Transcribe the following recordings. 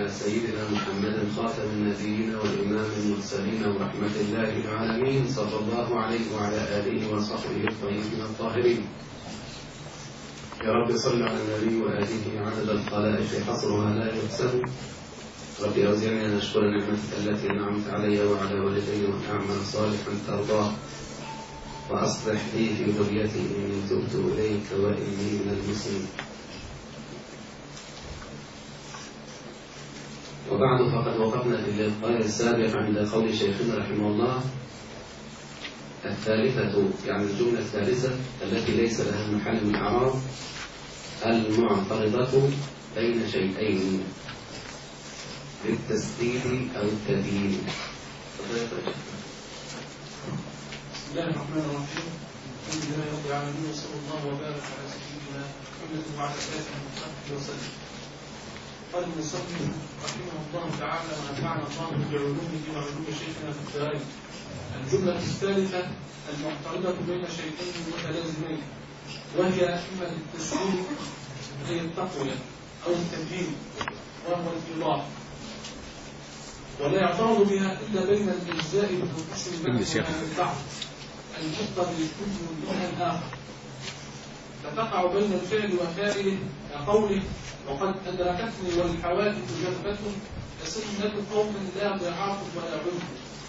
على سيدنا محمد خاتم النبيين والإمام المرسلين ورحمة الله العالمين صلى الله عليه وعلى آله وصحبه الطيبين الطاهرين. يا رب صل على النبي وآله عدد الخلائق حصرها لا يحسب. رب أوزعني أن أشكر نعمتك التي أنعمت علي وعلى والدي وأن أعمل صالحا ترضاه وأصلح لي في ذريتي إني تبت إليك وإني من المسلمين. وبعد فقد وقفنا في اللقاء السابق عند قول شيخنا رحمه الله الثالثة، يعني الجملة الثالثة التي ليس لها محل من الإعراب، المعترضة بين شيئين للتسديد أو التبيين. بسم الله الرحمن الرحيم. الحمد لله رب العالمين وصلى الله وبارك على سيدنا محمد وعلى آله وصحبه وسلم. قال المصنف رحمه الله تعالى ونفعنا الله بعلومه وعلوم شيخنا في الدارين. الجملة الثالثة المعترضة بين شيئين متلازمين، وهي إما للتسليم هي التقوية أو التبيين وهو الإيضاح، ولا يعترض بها إلا بين الأجزاء المنقسم بينهما بالبعض المفضل لكل دون الآخر، فتقع بين الفعل وفاعله كقوله وقد أدركتني والحوادث جذبة كسنة قوم لا ضعاف ولا عذر.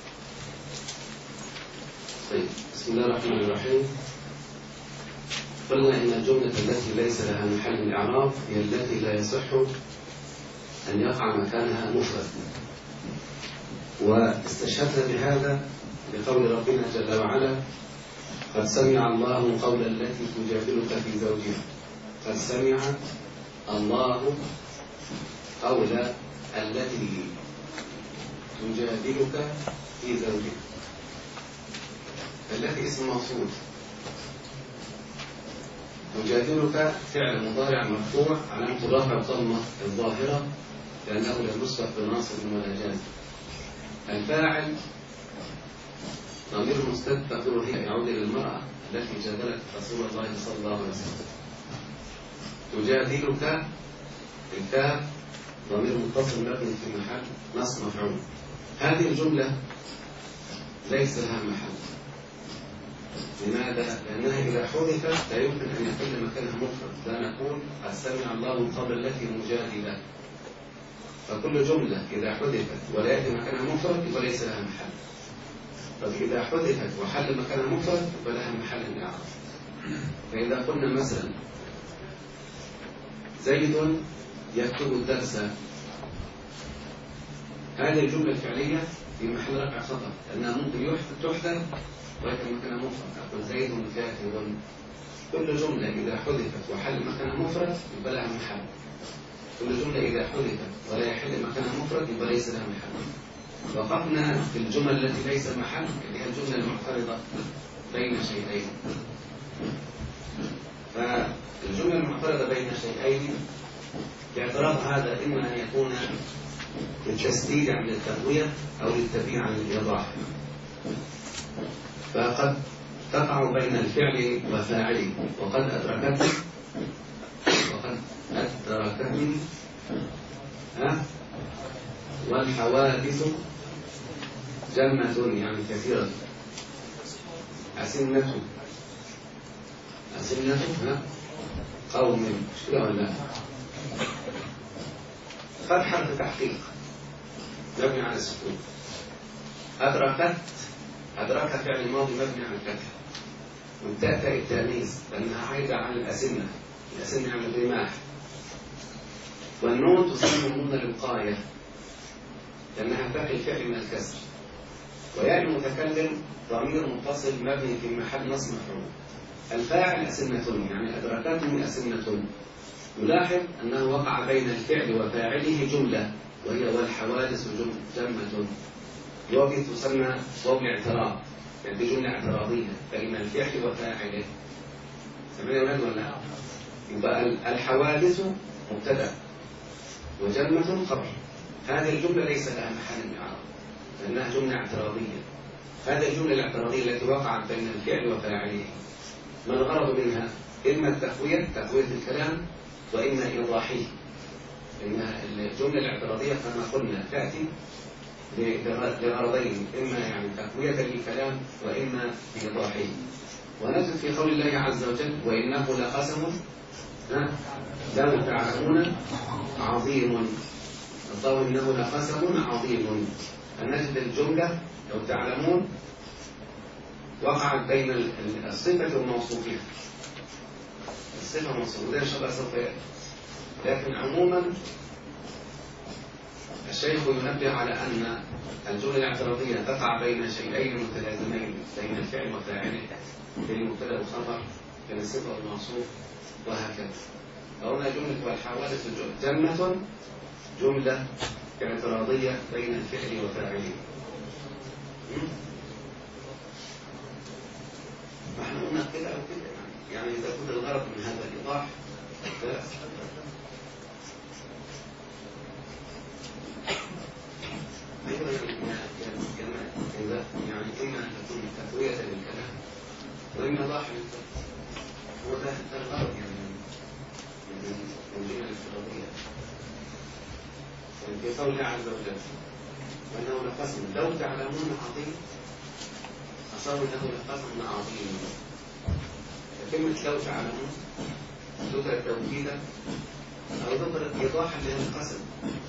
طيب، بسم الله الرحمن الرحيم. قلنا إن الجملة التي ليس لها محل من الإعراب هي التي لا يصح أن يقع مكانها مفرد، واستشهدنا بهذا بقول ربنا جل وعلا قد سمع الله قول التي تجادلك في زوجها. قد سمع الله قول التي تجادلك في زوجها. التي اسم موصول، تجادلك فعل مضارع مرفوع علامة رفع الضمة الظاهرة لأنه لم يسبق بناصب ولا جازم. الفاعل ضمير مستتر تقديره هي يعود إلى المرأة التي جادلت رسول الله صلى الله عليه وسلم. تجادلك الكاف ضمير متصل مبني في محل نصب مفعول. هذه الجملة ليس لها محل. لماذا؟ لأنها إذا حذفت لا يمكن أن يحل مكانها مفرد، لا نقول قد سمع الله قول التي مجادلة. فكل جملة إذا حذفت ولا يأتي مكانها مفرد يبقى ليس لها محل. فإذا حذفت وحل مكانها مفرد يبقى لها محل إعراب. فإذا قلنا مثلا زيد يكتب الدرس، هذه الجملة الفعلية في محل رفع خطأ لأنها ممكن تحذف ويأتي مكانها مفرد. أقول زيد كاتب. كل جملة إذا حذفت وحل مكانها مفرد يبقى لها محل. كل جملة إذا حذفت ولا يحل مكانها مفرد يبقى ليس لها محل. وقفنا في الجمل التي ليس محل اللي هي الجملة المعترضة بين شيئين. فالجملة المعترضة بين شيئين الاعتراض هذا إما أن يكون للتسديد عن التقوية أو للتبيين عن الإيضاح. فقد تقع بين الفعل وفاعله. وقد أدركتني والحوادث جمة يعني كثيرة. أسنة قوم مش كده ولا؟ قد حرف تحقيق مبني على السكون. أدرك فعل ماضي مبني على الفتح، والتاء التانيث لأنها عايدة على الأسنة عن الرماح. والنون تسمى نون الوقاية لأنها تقي الفعل من الكسر. ويأتي المتكلم ضمير متصل مبني في محل نصب مفعول. الفاعل أسنة يعني أدركتني أسنة. نلاحظ أنه وقع بين الفعل وفاعله جملة وهي والحوادث جمة. وهذه تسمى واو الاعتراض، يعني دي جملة اعتراضية بين الفعل وفاعله. سمعنا يا ولاد ولا؟ يبقى الحوادث مبتدأ وجمة خبر. هذه الجملة ليس لها محل من الإعراب لأنها جملة اعتراضية. هذه الجملة الاعتراضية التي وقعت بين الفعل وفاعله ما الغرض منها؟ إما التقوية الكلام، وإما إيضاحه. إن الجملة الاعتراضية كما قلنا تأتي لغرضين، إما يعني تقوية للكلام وإما لإيضاحه. ونجد في قول الله عز وجل وإنه لقسم لو تعلمون عظيم. الضوء إنه لقسم عظيم. فنجد الجملة لو تعلمون وقعت بين الصفة والموصوفين. الصفة والموصوف وده إن شاء الله سوف يأتي. لكن عموما الشيخ ينبه على أن الجملة الاعتراضية تقع بين شيئين متلازمين، بين الفعل وفاعله، بين المبتدأ والخبر، بين الصفة والموصوف، وهكذا. فهنا جملة والحوادث جنة جملة اعتراضية بين الفعل وفاعله. فاحنا قلنا كده أو كده يعني إذا كنت الغرض من هذا الإيضاح فلا. يعني إما أن تكون تقوية للكلام وإما ضاحك للكلام. هو ده الغرض يعني من الجملة الافتراضية. في قول الله عز وجل وإنه لقسم لو تعلمون عظيم، أصاب إنه لقسم عظيم. كلمة لو تعلمون ذكرت توكيدا أو ذكرت إيضاحا للقسم.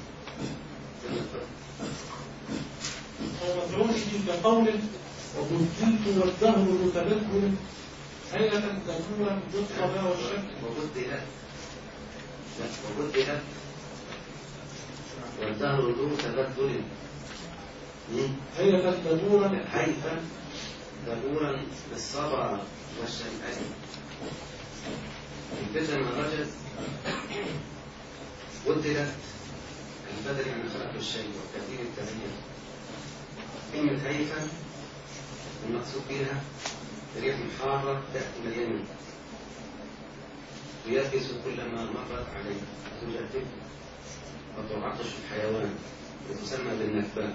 ومدعوه كقول وبدلت والدهر متبدل هيئة تدور بالصلاة والشك وبدلت والدهر ذو تبدل هيئة تدور هيئة تدورا بالصبر والشمال. التزم الرجل بدلت البدل يعني خلق الشيء وتبديل التغيير. كلمة هيفا المقصود بها ريح حارة تأتي من اليمن ويبكس كلما مرت عليه تجدد وتعطش الحيوان وتسمى بالنكباء.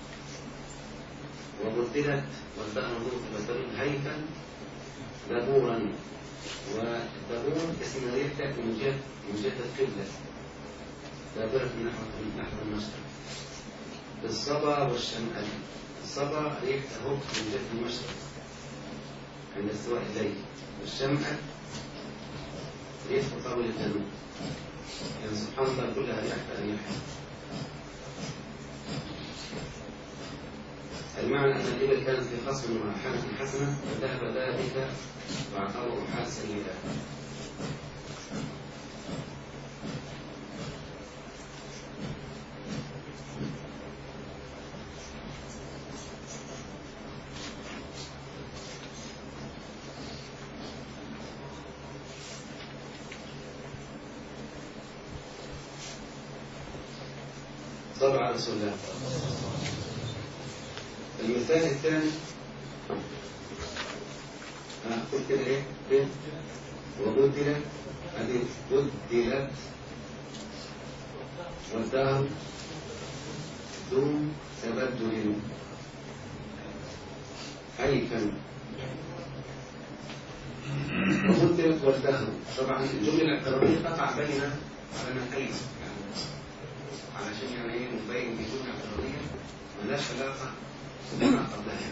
وبدلت والدهر تبدل هيفا دبورا. والدبور اسم ريح تأتي من جهة القبلة دابرة نحو المشرق. بالصبا والشمال. الصبا ريح تهب من جهة المشرق عند استواء الليل، والشمال ريح تطاول الجنوب. يعني سبحان الله كلها ريح ريح. المعنى أن الإبل كانت في خصم وحالة حسنة وذهب ذلك واعتبروا حال سيئة. صلوا على رسول الله. المثال الثاني قلت كده ايه؟ وبدلت هذه بدلت والدهر ذو تبدل هيفا. وبدلت والدهر طبعا الجملة الاعتراضية تقع بين على هيف علشان يعني ايه نبين بجملة اعتراضية ملهاش علاقة بما قبلها.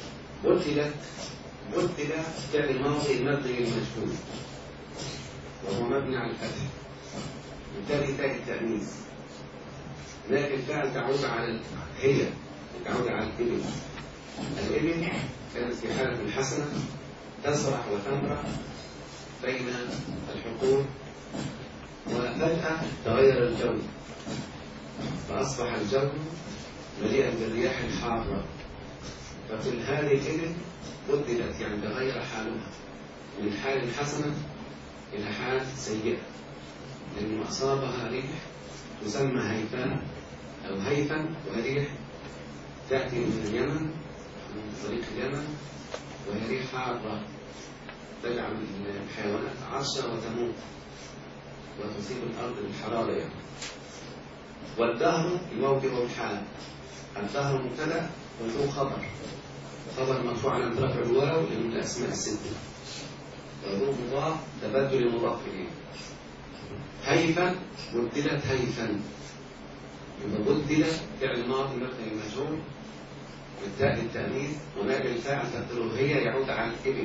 بدل فعل ماضي مبني للمجهول وهو مبني على الفتح بالتالي تاء التأنيث، لكن الفعل تعود على هي تعود على الإبل. الإبل كانت في حالة حسنة تسرح وتمرح بين الحقول، وفجأة تغير الجو فأصبح الجو مليئا بالرياح الحارة. ففي هذه الإبل بدلت يعني تغير حالها من حال حسنة إلى حال سيئة، لأنه أصابها ريح تسمى هيفان أو هيفا، وهي تأتي من اليمن من طريق اليمن، وهي ريح حارة تجعل الحيوانات عطشة وتموت وتصيب الأرض بالحرارة يعني. والدهر يوضح الحال. الدهر مبتدأ وله خبر مرفوع على رفع الواو من الأسماء الستة، وله مضاف تبدل المضاف إليه. هيفا بدلت هيفا، يبقى بدل فعل ماضي مبني للمجهول بالتاء التأنيث ونائب الفاعل تقديره هي يعود على الإبل.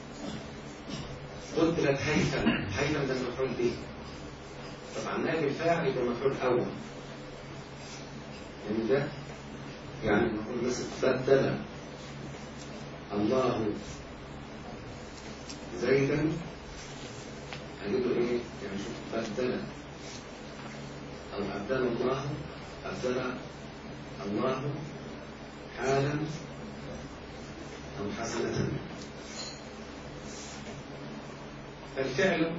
بدلت هيفا، هيفا ده المفعول به، طبعا نائب الفاعل يبقى مفعول أول، يعني ده يعني نقول مثلا بدل الله زيدا، هنجيب له ايه؟ يعني شوف بدل او ابدل الله حالا او حسنة. فالفعل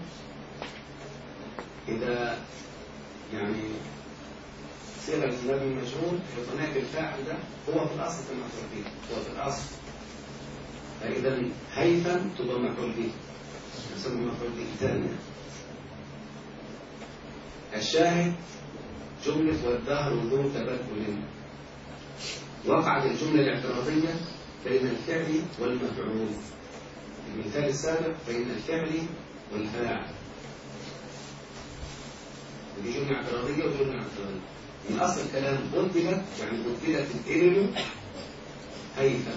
اذا يعني صيغه المبني المجهول يبقى بالفاعل ده هو في الاصل المفعول به، هو في الاصل. فاذا هيفا تبقى مفعول به، يسمى مفعول به ثانيا. الشاهد جملة والدهر ذو تبدل، وقعت الجملة الاعتراضية بين الفعل والمفعول. المثال السابق بين الفعل والفاعل، ودي جملة اعتراضية وجملة اعتراضية. من أصل الكلام بدلت، يعني بدلت الإبل هيفا،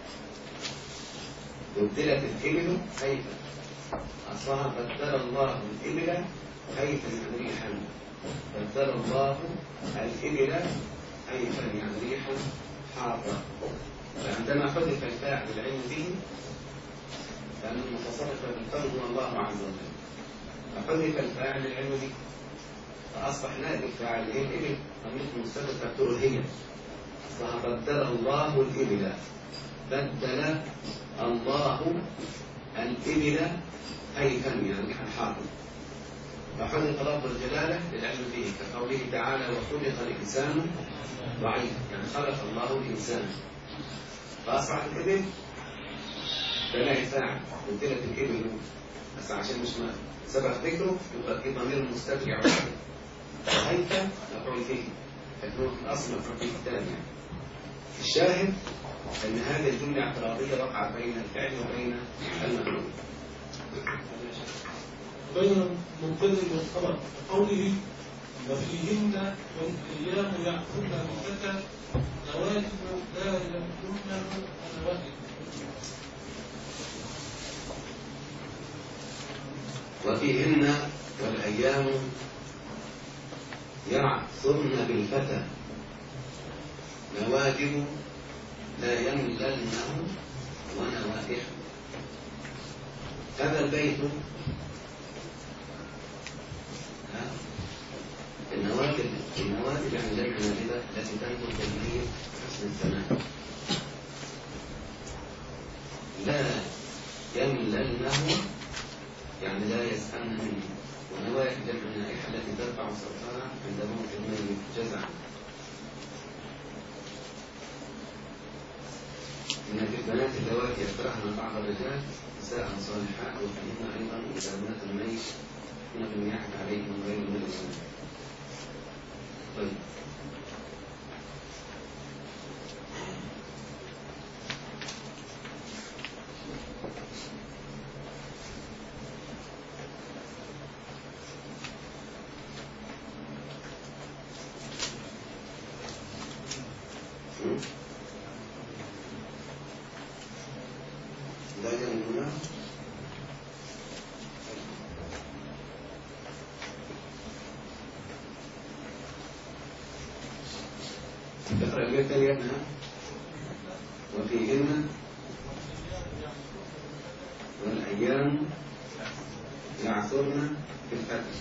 بدلت الإبل هيفا، أصلها بدل الله الإبل هيفا يعني ريحا، بدل الله الإبل هيفا يعني ريحا حارة. فعندما حذف الفاعل العلم به، لأن المتصرف بالقلب هو الله عز وجل، فحذف الفاعل العلم به فأصبح نائب الفاعل هي الإبل، ضمير مستتر تقديره هي، أصبح بدل الله الإبل، بدل الله الإبل هيفا يعني ريحا حارة. فحذف لفظ الجلالة للعلم به، كقوله تعالى وخلق الإنسان ضعيفا، يعني خلق الله الإنسان، فأصبحت الإبل بناء فاعل، بدلت الإبل، بس عشان مش سبق ذكره يبقى في ضمير مستتر يعود هيفا مفعول به، لكن هو في الأصل مفعول به الثاني. الشاهد أن هذه الجملة اعتراضية وقعت بين الفعل وبين المفعول. بين المنقذ والخبر قوله وفيهن والأيام يأخذن الفتى نواجذ لا يمكنه النواجذ. وفيهن والأيام يعثرن بالفتى نواجذ لا يمللنه ونوائح. هذا البيت النوادر يعني جمع نادرة التي تنقل تدبير حسن الثناء. لا يمللنه يعني لا يسألن منه، ونوائح جمع نائحة التي ترفع صوتها عند موت الميت جزعا. إن في البنات اللواتي يكرهن بعض الرجال نساء صالحات، وفيهن أيضا إذا مات الميت هنا بالنياحة عليهم غير الملزم. طيب اقرأ البيت تاني يا ابنها. وفيهن والأيام يعثرن في الفتح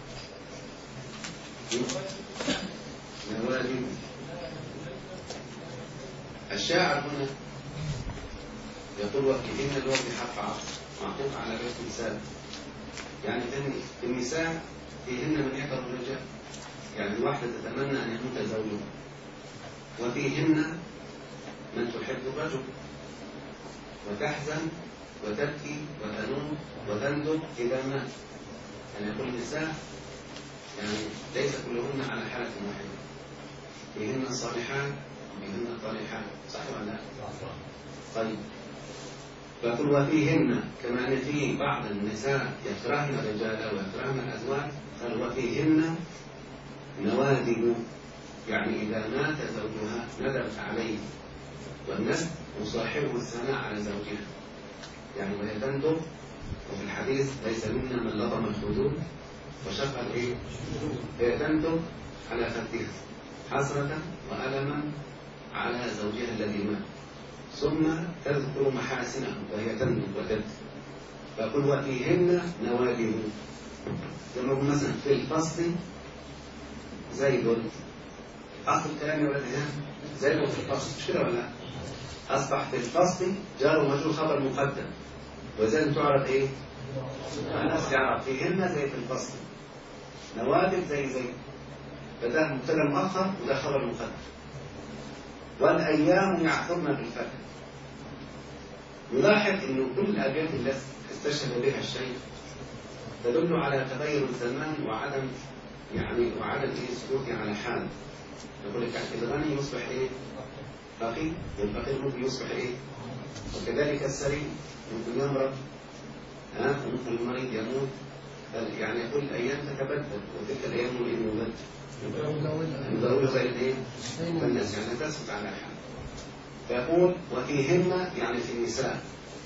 نواجذ. الشاعر هنا يقول وفيهن اللي هو بحرف عطف معطوف على بيت النساء، يعني في النساء فيهن من يكره الرجال، يعني الواحدة تتمنى أن يموت زوجها، وفيهن من تحب الرجل وتحزن وتبكي وتنوم وتندب إذا مات. يعني يقول النساء يعني ليس كلهن على حالة واحدة، فيهن صالحات وفيهن طالحات، صح ولا لا؟ طيب فقل وفيهن كما أن في بعض النساء يكرهن الرجال ويكرهن الأزواج، قال وفيهن نوادب، يعني إذا مات زوجها ندبت عليه، والندب مصاحبه الثناء على زوجها، يعني وهي تندب. وفي الحديث ليس منا من لطم الخدود وشق الايه؟ هي تندب على خدها حسرة وألما على زوجها الذي مات، ثم تذكر محاسنه وهي تندب وتبكي. فقل وفيهن نوادب، لما يقول مثلا في الفصل زيد، أصل الكلام يا ولد زيد في الفصل، مش كده ولا لا؟ أصبح في الفصل جار ومجرور خبر مقدم، وزيد تعرف إيه؟ الناس يعرف فيهن زي في الفصل، نوادب زي زيد، فده مبتدا مؤخر وده خبر مقدم. والأيام يعثرن بالفتح. نلاحظ إنه كل الأبيات التي استشهد بها الشيخ تدل على تغير الزمان وعدم سلوكه على حال. يقول لك الغني يصبح ايه؟ فقير، والفقير ممكن يصبح ايه؟ وكذلك السليم ممكن يمرض، وممكن المريض يموت. يعني يقول الايام تتبدل، وتلك الايام مدولة زي الايه؟ فالناس يعني تثبت على حال. فيقول وفيهن يعني في النساء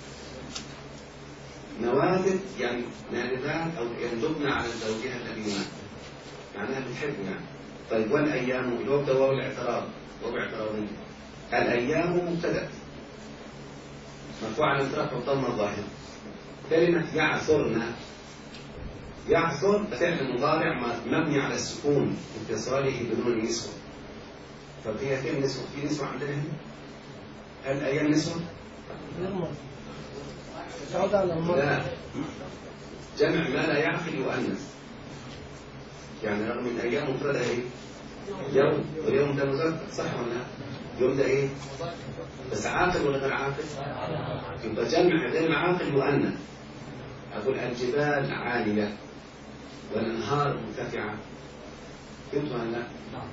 نوادب، يعني نادبات او يندبن على زوجها الذي مات، معناها بتحب يعني. طيب والايام الوقت ده واو الاعتراض، واو اعتراضي. الايام مبتدا مرفوع على الانطلاق والضمه الظاهره. كلمه يعثرن، يعثر فعل مضارع مبني على السكون اتصاله بنون النسوه. طب هي فين نسوه؟ في نسوه عندنا هنا؟ هل الايام نسوه؟ لا، جمع ما لا يعقل يؤنث، يعني رغم من ايام مفردها ايه؟ يوم، واليوم ده مذكر صح ولا لا؟ يوم ده ايه؟ بس عاقل ولا غير عاقل؟ يبقى جمع غير عاقل مؤنث. اقول الجبال عاليه والانهار مرتفعه، فهمت ولا لا؟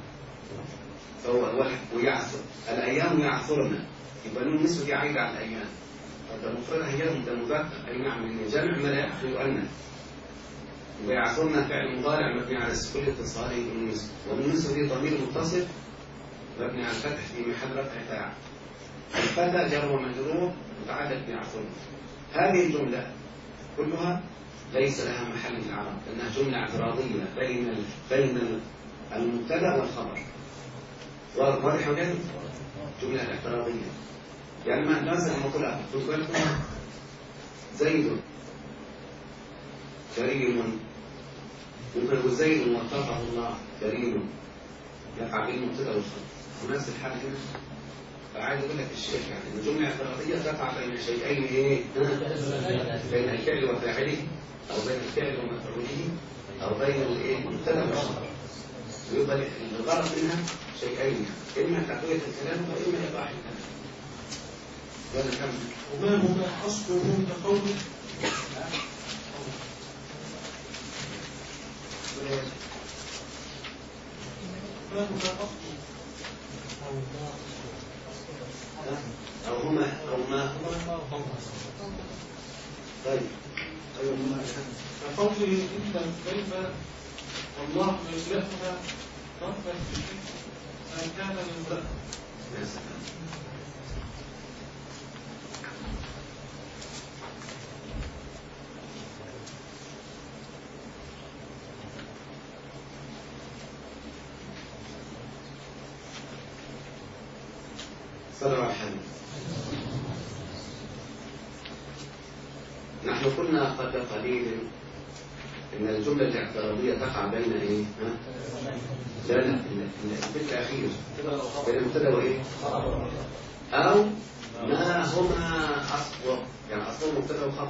فهو ويعثر، الايام يعثرن، يبقى نون النسوه دي عايده على الايام. طب مفردها يوم ده مذكر، اي نعم، جمع ما لا يعقل يؤنث. ويعثرن فعل مضارع مبني على السكون اتصاله بالنسبة، والنسبة دي ضمير متصل مبني على الفتح في محل رفع فاعل. الفتح جر ومجرور متعلق بيعثرن. هذه الجملة كلها ليس لها محل من الإعراب، لأنها جملة اعتراضية بين المبتدأ والخبر. واضح ولا؟ جملة اعتراضية. يعني مثلا لما أقول خذ بالكم زيد كريم، ممكن يقول زيد وفقه الله كريم، يقع بين المبتدا والخبر ونفس الحال هنا. فعايز اقول لك الشيخ يعني ان الجمله الاعتراضيه تقع بين شيئين ايه؟ بين الفعل وفاعله، او بين الفعل ومفعوله، او بين الايه؟ المبتدا والخبر. ويبقى الغرض منها شيئين، اما تقويه الكلام واما ايضاح الكلام. ولا كمل. وما هما اصلهم كقوله ما هما أصل أو هما أو ما. طيب كقوله إن كيف والله يملأها ربا أن كان يملأها. يا سلام. صلوا على الحبيب. نحن قلنا قبل قليل إن الجملة الاعتراضية تقع بين إيه؟ لا البيت الأخير بين المبتدأ وإيه؟ أو ما هما أصله، يعني أصله مبتدأ وخبر.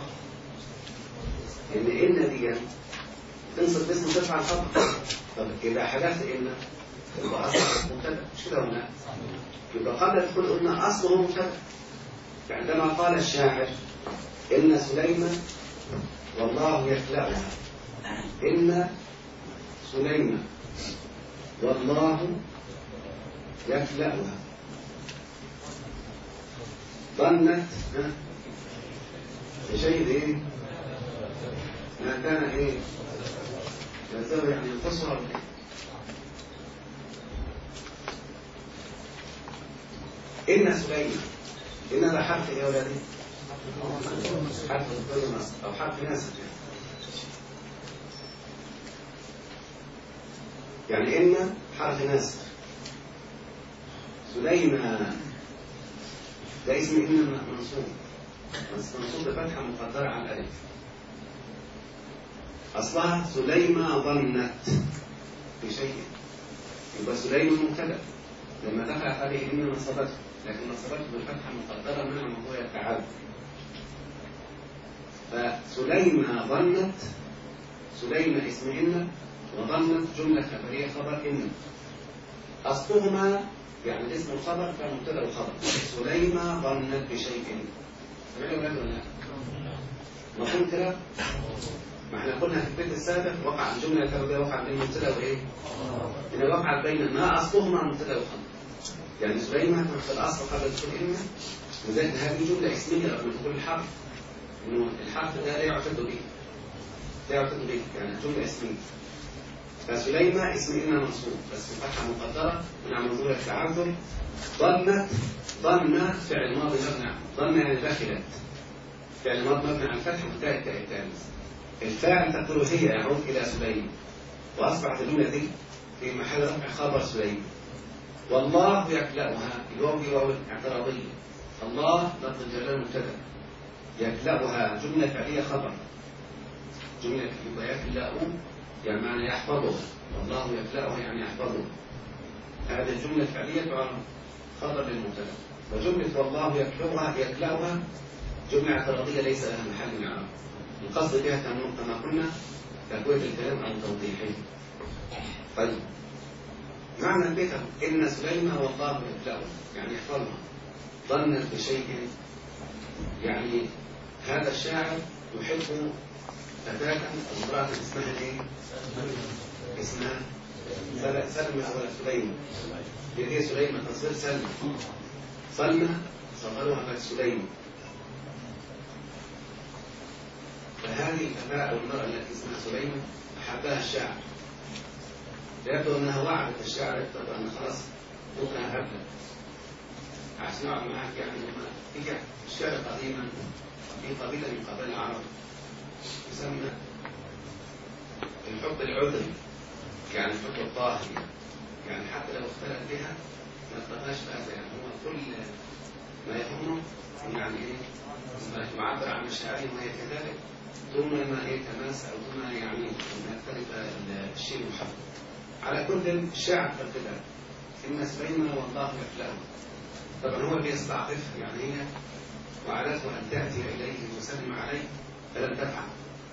إن دي تنصب اسم ترفع الخبر. طب إذا حدث إن يبقى أصله مبتدأ، مش كده ولا لا؟ يبقى قبل تقول قلنا أصله مبتدأ. عندما قال الشاعر إن سليمان والله يخلقها، إن سليمان والله يخلقها ظنت بشيء إيه؟ ما كان إيه؟ ينزله يعني ينقصها ولا إيه؟ إن سليمان، إن ده حرف إيه يا ولادي؟ حرف ضد نصب أو حرف ناسب يعني إن حرف ناسب. سليمان ده اسم إن منصوب، بس منصوب بفتحة مقدرة على الألف. أصلها سليمة ظنت بشيء، يبقى سليمة مبتدأ لما دخلت عليه إن نصبته، لكن نصبته بالفتحة المقدرة منع موضوع التعادل. فسليمة ظنت، سليمة اسم إن، وظنت جملة خبرية خبر إن. أصلهما يعني الاسم الخبر فمبتدأ الخبر. سليمة ظنت بشيء. سمعنا ولا لا؟ مفهوم كده؟ ما احنا قلنا في البيت السابق وقع الجملة الخبرية وقع بين المبتدأ وإيه؟ إذا وقع بين ما أصلهما مبتدأ وخبر. يعني سليمة في الأصل قبل دخول إن، وذلك هذه جملة اسمية رغم دخول الحرف، إنه الحرف ده لا يعتد به، لا يعتد به، يعني جملة اسمية. فسليمة اسم إن منصوب بس بفتحة مقدرة منع منظور التعذر. ظنت، ظن فعل ماضي مبني، ظن يعني دخلت، فعل ماضي مبني على الفتح وتاء التاء التالت. الفاعل تقول هي يعود إلى سليمة، وأصبحت الجملة دي في محل رفع خبر سليمة. والله يكلأها، الواو دي واو اعتراضية. الله لفظ الجلال مبتدأ، يكلأها جملة فعلية خبر. جملة يبقى يكلأ يعني معنى يحفظه، والله يكلأها يعني يحفظه. هذه الجملة الفعلية تعرف خبر للمبتدأ. وجملة والله يكلأها جملة اعتراضية ليس لها محل من الإعراب. القصد بها كما قلنا تقوية الكلام أو توضيحه. طيب معنى البيت إن سليمة والله يكلأها يعني يحفظها. ظنت بشيء يعني هذا الشاعر يحب فتاة أو امرأة اسمها إيه؟ اسمها سلمى ولا سليمة؟ هي سليمة تصير سلمى. سلمى صغرها بقت سليمة. فهذه الفتاة أو المرأة التي اسمها سليمة أحبها الشاعر. يبدو أنها وعدت الشاعر أن خلاص بكرة هبلة عشان أقعد معك. يعني لما تيجي الشعر قديما في قبيلة من قبائل العرب يسمى الحب العذري، يعني الحب الطاهي، يعني حتى لو اختلف بها ما اتقاش بهذا. يعني هو كل ما يهمه يعني ايه يعبر عن مشاعره وهي كذلك دون ما يتماس او دون يعني ما يختلف الشيء المحبب. على كل الشاعر كذلك ان سليمة والله يكلأه. طبعا هو بيستعطفها، يعني هي وعدته ان تاتي اليه وتسلم عليه فلم تفعل.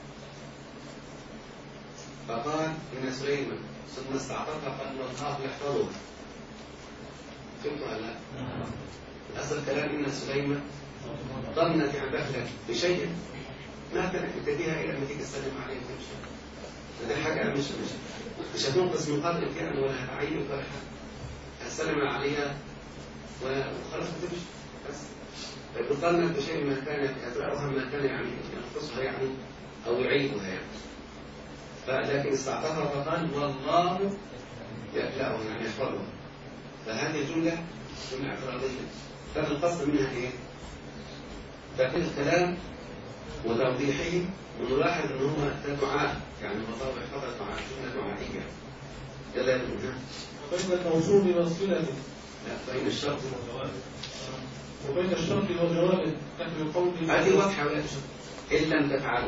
فقال إن سليمان ثم استعطفها قال والله يحفظها. فهمتوا ولا لا؟ أصل كلام إن سليمان ظنت يعني دخلت بشيء ما تنفت بها إلى أن تيجي تسلم عليه وتمشي. هذه حاجة مش هتنقص من قدرك يعني ولا هتعينك ولا حاجة. هتسلم عليها وخلاص وتمشي بس. ظنت بشيء ما كان يدرعها ما كان يعني ينقصها يعني أو يعيبها يعني. لكن استعطفها فقال والله يكلأه يعني يحفظه. فهذه الجملة جملة اعتراضية. لكن القصد منها ايه؟ تقليل الكلام وتوضيحه. ونلاحظ ان هو دعاء، يعني الله يحفظها دعاء، جملة دعائية. يلا منها وبين الموصول والصلة لا بين الشرط والجواب. وبين الشرط والجواب نحن القول هذه واضحة ولا إن لم تفعلوا،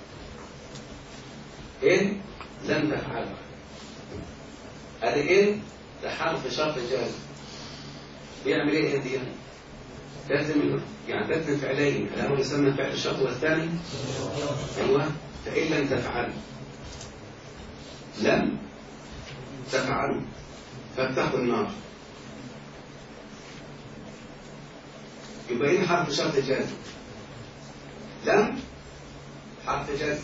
إن لم تفعلوا. هذه إن ده حرف شرط جازم. بيعمل إيه دي؟ لازم يعني تثني فعلين، الأول يسمى فعل الشرط والثاني أيوه. فإن لم تفعلوا، لم تفعلوا فاتقوا النار. يبقى إن حرف شرط جازم، لم حرف جازم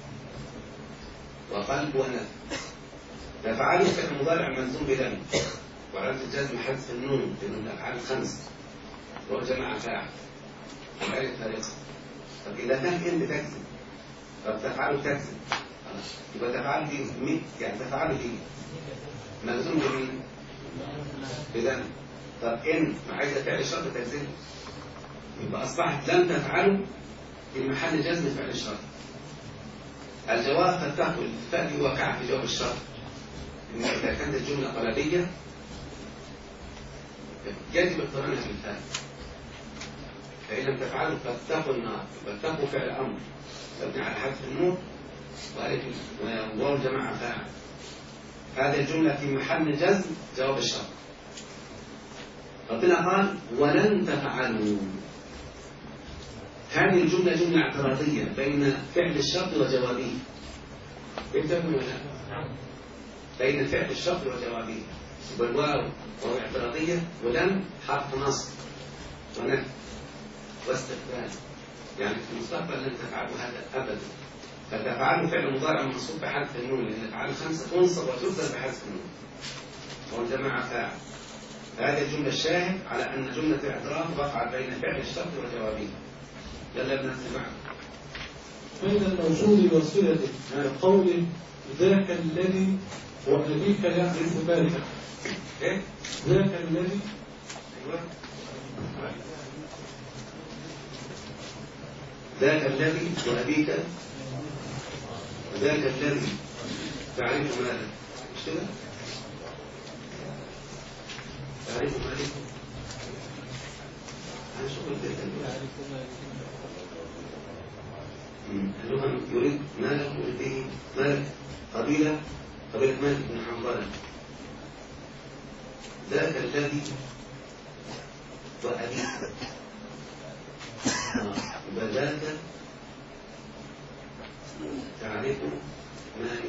وقلب ونفي. تفعلوا فعل مضارع مجزوم بلم وعلامة الجزم حذف النون لأن الأفعال الخمس وهو جمع فاعل والآية الفارقة. طب إذا كان إن بتكذب طب تفعلوا تكذب يبقى تفعل دي يعني تفعل دي ملزوم بمين؟ بدم. طب إن عايزة فعل الشرط تجزمه، يبقى أصبحت لم تفعله في محل جزم فعل الشرط. الجواب قد تقول الفاء وقع في جواب الشرط، إن إذا كانت الجملة طلبية يجب اقترانها بالفاء، فإن لم تفعله فاتقوا النار، فاتقوا فعل أمر مبني على حذف النور وألف واو الجماعة فاعل. هذه الجملة في محل جزم جواب الشرط. ربنا قال ولن تفعلوا. هذه الجملة جملة اعتراضية بين فعل الشرط وجوابه. يفهمون ولا لا؟ بين فعل الشرط وجوابه. والواو وهو اعتراضية، ولم حرف نصب ونفي واستقبال، يعني في المستقبل لن تفعلوا هذا أبدا. فتفعلوا فعل مضارع منصوب بحذف النون، لأن أفعال 5 تنصب وتبدل بحذف النون والجماعة فاعل. هذه الجملة الشاهد على أن جملة الاعتراض وقعت بين فعل الشرط وجوابه. يلا بنسمع. بين الموصول وصلته قوله ذاك الذي وأبيك يعرف ذلك. إيه؟ ذاك الذي أيوة. ذاك الذي وأبيك، ذاك الذي تعرف ماذا؟ مش كده؟ تعرف ماذا؟ أنا شغل اللغة يريد مالك يريد به مالك قبيلة مالك بن حنظلة. ذاك الذي وأبيك، وذاك تعرف مالك.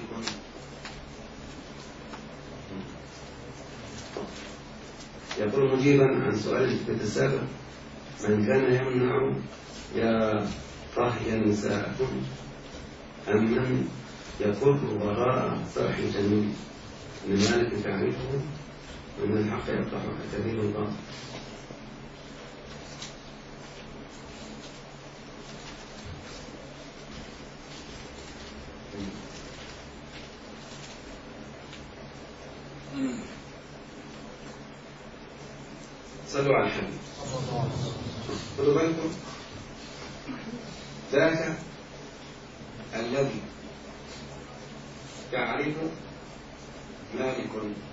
يقول مجيبا عن سؤال السابق: من كان يمنع يا طاهيا نساءكم أم من يقر وراء صرح الجميل؟ من مالك تعرفه ومن الحق يطرح كثير الباطل. صلوا على الحبيب. خذوا بالكم، ذاك الذي تعرف مالك،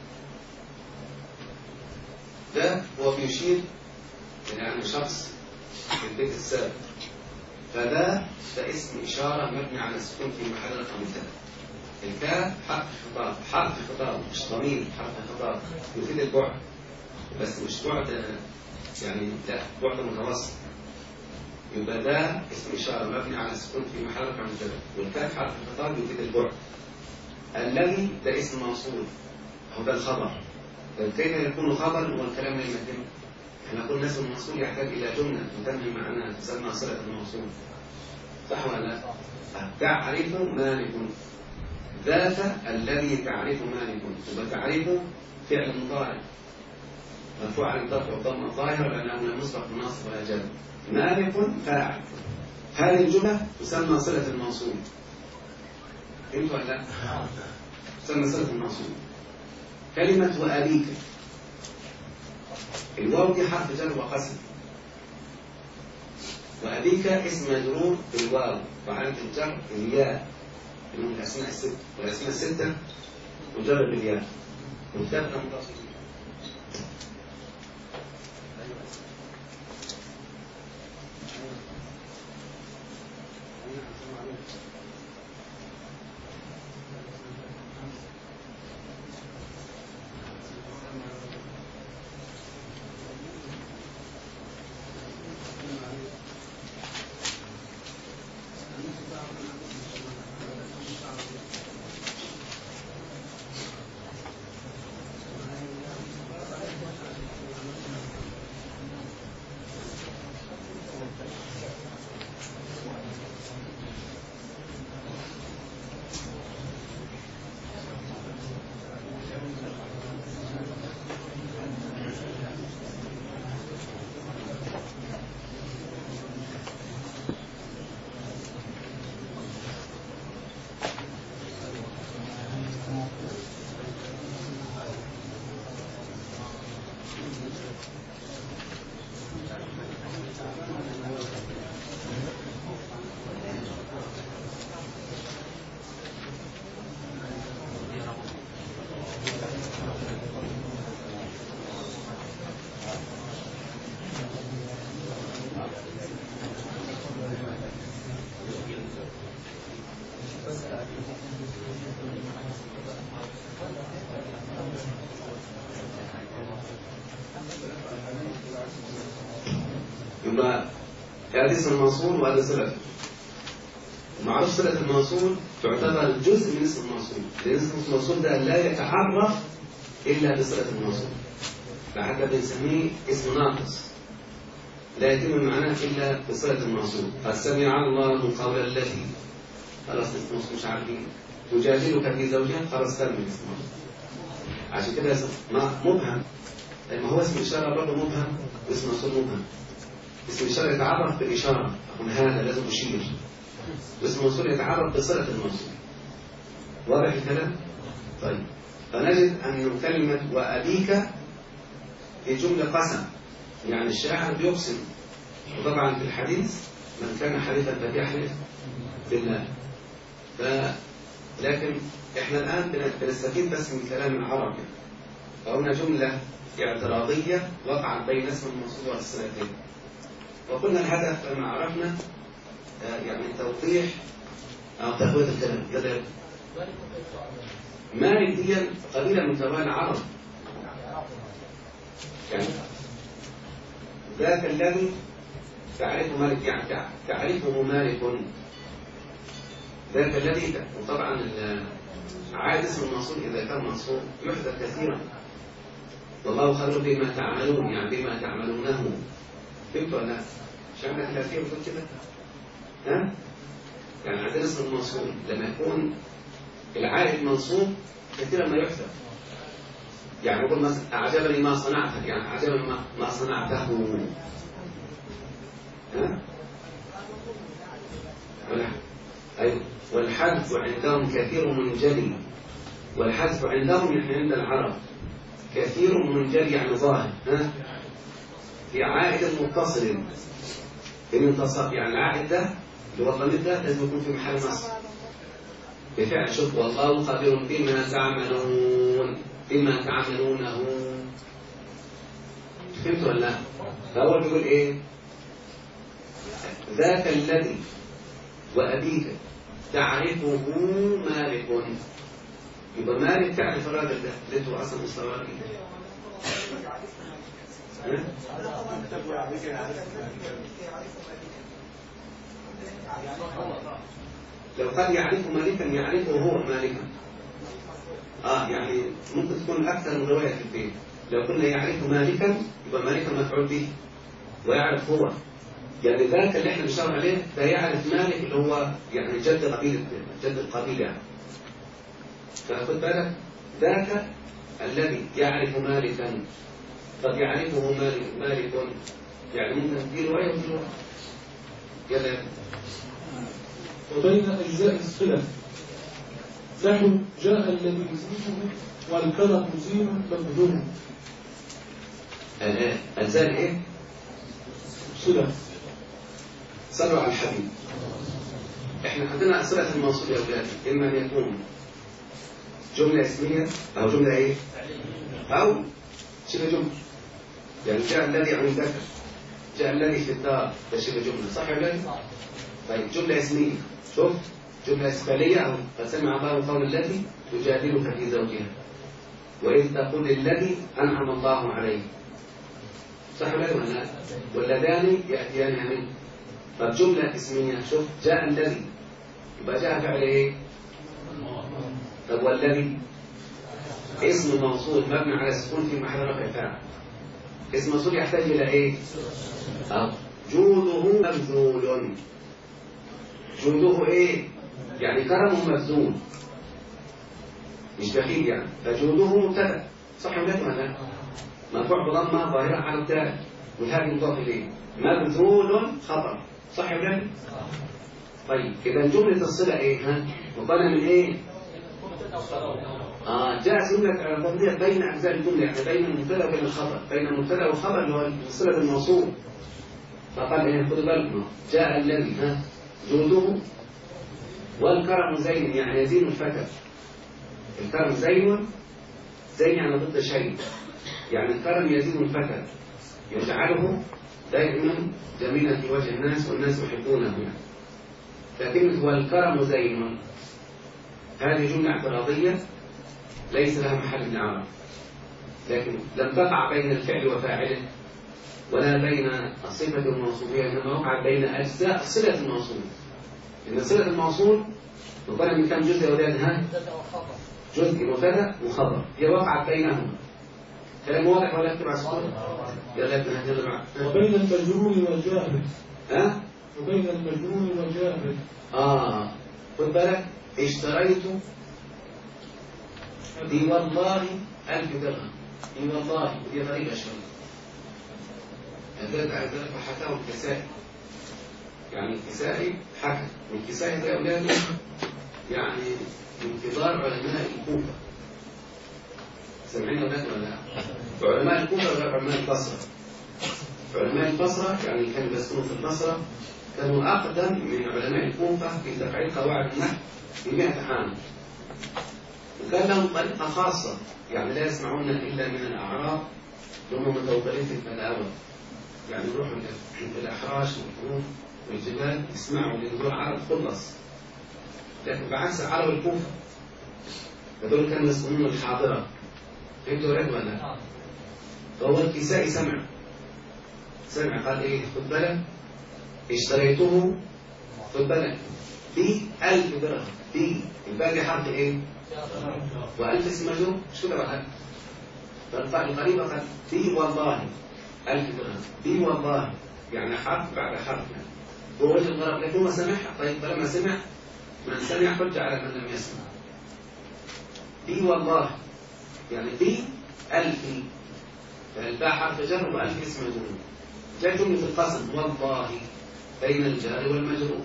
ده هو بيشير إلى أن شخص في البيت السابق، فده اسم إشارة مبني على السكون في محل رقم 3. الكاف حرف خطاب مش ضمير، حرف خطاب يفيد البعد، بس مش بعد يعني لا، بعد متوسط. يبقى ده اسم إشارة مبني على السكون في محل رقم 3، والكاف حرف خطاب يفيد البعد. الذي ده اسم موصول، هو ده الخبر. كيف يكون خبر والكلام لا يمكن؟ احنا قلنا اسم الموصول يحتاج إلى جملة تتمم معناها تسمى صلة الموصول، صح ولا لا؟ تعرف مالك، ذاك الذي تعرف مالك، يبقى تعرفه فعل مضارع مرفوع على الضرب والضم الظاهر لأنه لم يسبق بالنصب ولا جزم. مالك فاعل. هذه الجملة تسمى صلة الموصول. فهمت ولا لا؟ تسمى صلة الموصول. كلمة وأبيك، الواو دي حرف جر وقسم، وأبيك اسم مجرور بالواو وعلامة الجر الياء، من الأسماء الستة، والأسماء الستة مجرد بالياء مبتدأ متصل. يبقى هذا اسم الموصول وهذا صلته. معروف صلة الموصول تعتبر جزء من اسم الموصول، لأن اسم الموصول ده لا يتعرف إلا بصلة الموصول، فحتى بنسميه اسم ناقص لا يتم معناه إلا بصلة الموصول. قد سمع الله قول التي، خلاص اسم الموصول مش عارفين، تجادلك في زوجها، خلاص تم اسم الموصول. عشان كده مبهم، لما هو اسم إشارة برضه مبهم واسم موصول مبهم. اسم الإشارة يتعرف بالإشارة، أقول هذا لازم أشير، واسم الموصول يتعرف بصلة الموصول. واضح الكلام؟ طيب، فنجد أن كلمة وأبيك هي جملة قسم، يعني الشاعر بيقسم، وطبعا في الحديث من كان حليفا فليحلف بالله. لكن احنا الآن بنستفيد بس من كلام العرب، فهنا جملة اعتراضية وقعت بين اسم الموصول والصلتين. وقلنا الهدف لما عرفنا يعني توضيح أو تقوية الكلام كذلك. مالك دي قبيلة من قبائل العرب، يعني ذاك الذي تعرفه مالك، يعني تعرفه مالك، ذاك الذي. وطبعا عاد اسم الموصول إذا كان منصوب يحذف كثيرا، والله خبر بما تعملون، يعني بما تعملونه. فهمت ولا لا؟ مش عندك الأخير بتقول كده؟ ها؟ يعني عندنا اسم الموصول لما يكون العائد منصوب كثيرا ما يحذف. يعني يقول مثلا أعجبني ما صنعته، يعني أعجبني ما صنعته. ها؟ أيوه. والحذف عندهم كثير منجلي، والحذف عندهم يعني عند العرب كثير منجلي يعني ظاهر. ها؟ في عائد متصل بمنتصف، يعني العائد ده اللي هو الضمير ده لازم يكون في محل نصب بفعل. شوف والله خبير بما تعملون، بما تعملونه. فهمت ولا لا؟ فهو بيقول ايه؟ ذاك الذي وأبيك تعرفه مالك. يبقى مالك تعرف الراجل ده اللي هو اصلا مستوى. لو قال يعرفه مالكا يعرفه هو مالكا. يعني ممكن تكون أكثر من رواية في البيت. لو قلنا يعرفه مالكا يبقى مالكا مفعول به، ويعرف هو، يعني ذاك اللي احنا بنشاور عليه ده يعرف مالك اللي هو يعني جد القبيلة يعني. فخد بالك، ذاك الذي يعرف مالكا قد يعرفه مالك، يعني ممكن في رواية وفي رواية كذا. وبين أجزاء الصلة نحو جاء الذي يزيده والكرم مزين مبذول. أجزاء إيه؟ صلة. صلوا على الحبيب. إحنا عندنا صلة الموصول يا أولاد، إما أن يكون جملة اسمية أو جملة إيه؟ أو شبه جملة. يعني جاء الذي عندك، جاء الذي في الدار، ده شبه جملة، صح يا أولاد؟ طيب جملة اسمية، شوف جملة إسبانية أو قد سمع الله قول التي تجادلك في زوجها وإذ تقول الذي أنعم الله عليه، صح ولا لا؟ واللذان يأتيان منه. طب جملة اسمية، شوف جاء الذي، يبقى جاء فعل إيه؟ طب والذي اسم موصول مبني على السكون في محل رفع فاعل. اسم موصول يحتاج إلى إيه؟ جوده مبذول. جوده إيه؟ يعني كرمه مبذول، مش بخيل يعني. فجوده مبتدأ، صح ولا لا؟ مرفوع بضمة ظاهرة على الدال، والهاء مضاف إليه. مبذول خطر، صح ولا لا؟ طيب إذا جملة الصلة إيه؟ مبنى من إيه؟ جاءت جملة اعتراضية بين أجزاء الجملة، يعني بين المبتدأ وبين الخبر، بين المبتدأ والخبر اللي هو صلة الموصول. فقال إيه خدوا بالكم، جاء الذي جوده والكرم زين، يعني يزين الفتى. الكرم زين يعني ضد شيء، يعني الكرم يزين الفتى يجعله دائما جميلا في وجه الناس والناس يحبونه يعني. لكن والكرم زين هذه جملة اعتراضية ليس لها محل من الإعراب، لكن لم تقع بين الفعل وفاعله ولا بين الصفة والموصوفية، إنما وقعت بين أجزاء صلة الموصول. إن صلة الموصول مقارنة من كم جزء يا أولاد؟ جزء مبتدأ وخبر، هي وقعت بينهما. كلام واضح ولا اكتب على السطور؟ وبين المجرور والجاهل. وبين المجرور والجاهل. خد بالك، اشتريت دي والله 1000 درهم، دي والله ودي غريبة شوية. ذلك حكاه الكسائي، يعني الكسائي حكى، والكسائي ده أولاده يعني من كبار علماء الكوفة. سمعين أولاد ولا لا؟ علماء الكوفة ولا علماء البصرة؟ علماء البصرة يعني كانوا بيسكنوا في البصرة، كانوا أقدم من علماء الكوفة في تفعيل قواعد النحو ب100 عام. وكان لهم طريقة خاصة، يعني لا يسمعون إلا من الأعراب هم متوغلين في البلاوة، يعني يروحوا في الأحراش والحروب والجبال يسمعوا لنزول عرب خلص. لكن بعكس عرب الكوفة هذول كانوا يسمعون الحاضرة. فهمتوا رأيك ولا؟ فهو الكسائي سمع قال إيه خد بالك، اشتريته خد بالك ب1000 درهم، الباقي حرف إيه؟ و1000 اسم مجرور، مش كده بقى؟ فالقريبة قال بي والله 1000 درهم، بي والله يعني حرف بعد حرف يعني. هو وجه الغرب، لكن هو سمعها. طيب فلما سمع، من سمع حجة على من لم يسمع. بي والله يعني بي 1000، فالباء حرف جر و1000 اسم مجرور. جاء جملة القسم والله بين الجار والمجرور.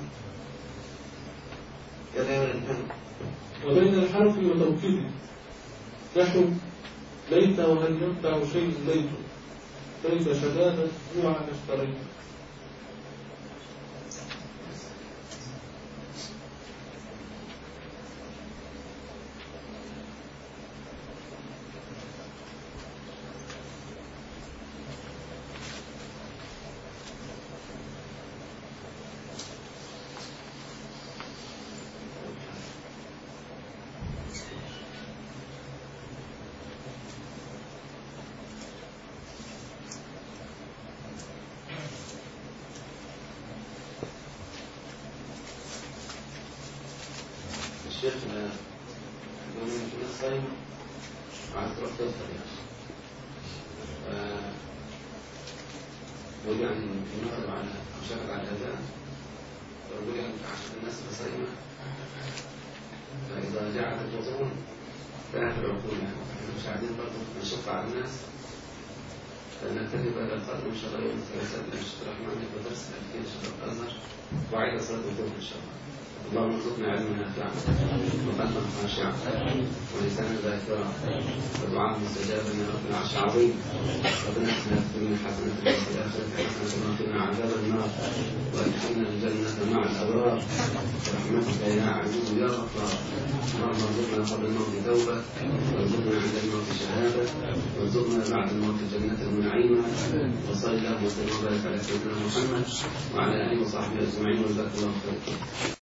وبين الحرف وتوكيده نحو ليت وهل ينفع شيء ليت، ليت شبابا جوعا اشتريت. الشيخ يوم يمكن الصيم عايز تروح تفطر يعني، يقول يعني المغرب على مشاهد على الأذان، فيقول يعني عشان الناس صايمة، فإذا جعلت الوضوء تأهل العقول يعني. احنا مش عايزين برضه نشق على الناس، فنكتفي بهذا القدر إن شاء الله. يوم الثلاثاء الشيخ الرحمن يبقى درس 2000 شهر الأزهر وعيد صلاة الظهر إن شاء الله. اللهم ارزقنا علما نافعا وقلبا خاشعا ولسانا ذاكرا ودعاء مستجابا يا رب العرش العظيم. ربنا اتنا في الدنيا حسنة وفي الآخرة حسنة وقنا عذاب النار وادخلنا الجنة مع الأبرار برحمتك يا عزيز يا غفار. اللهم ارزقنا قبل الموت توبة، وارزقنا عند الموت شهادة، وارزقنا بعد الموت جنة ونعيما. وصلى الله وسلم وبارك على سيدنا محمد وعلى آله وصحبه أجمعين، وجزاك الله خيرا.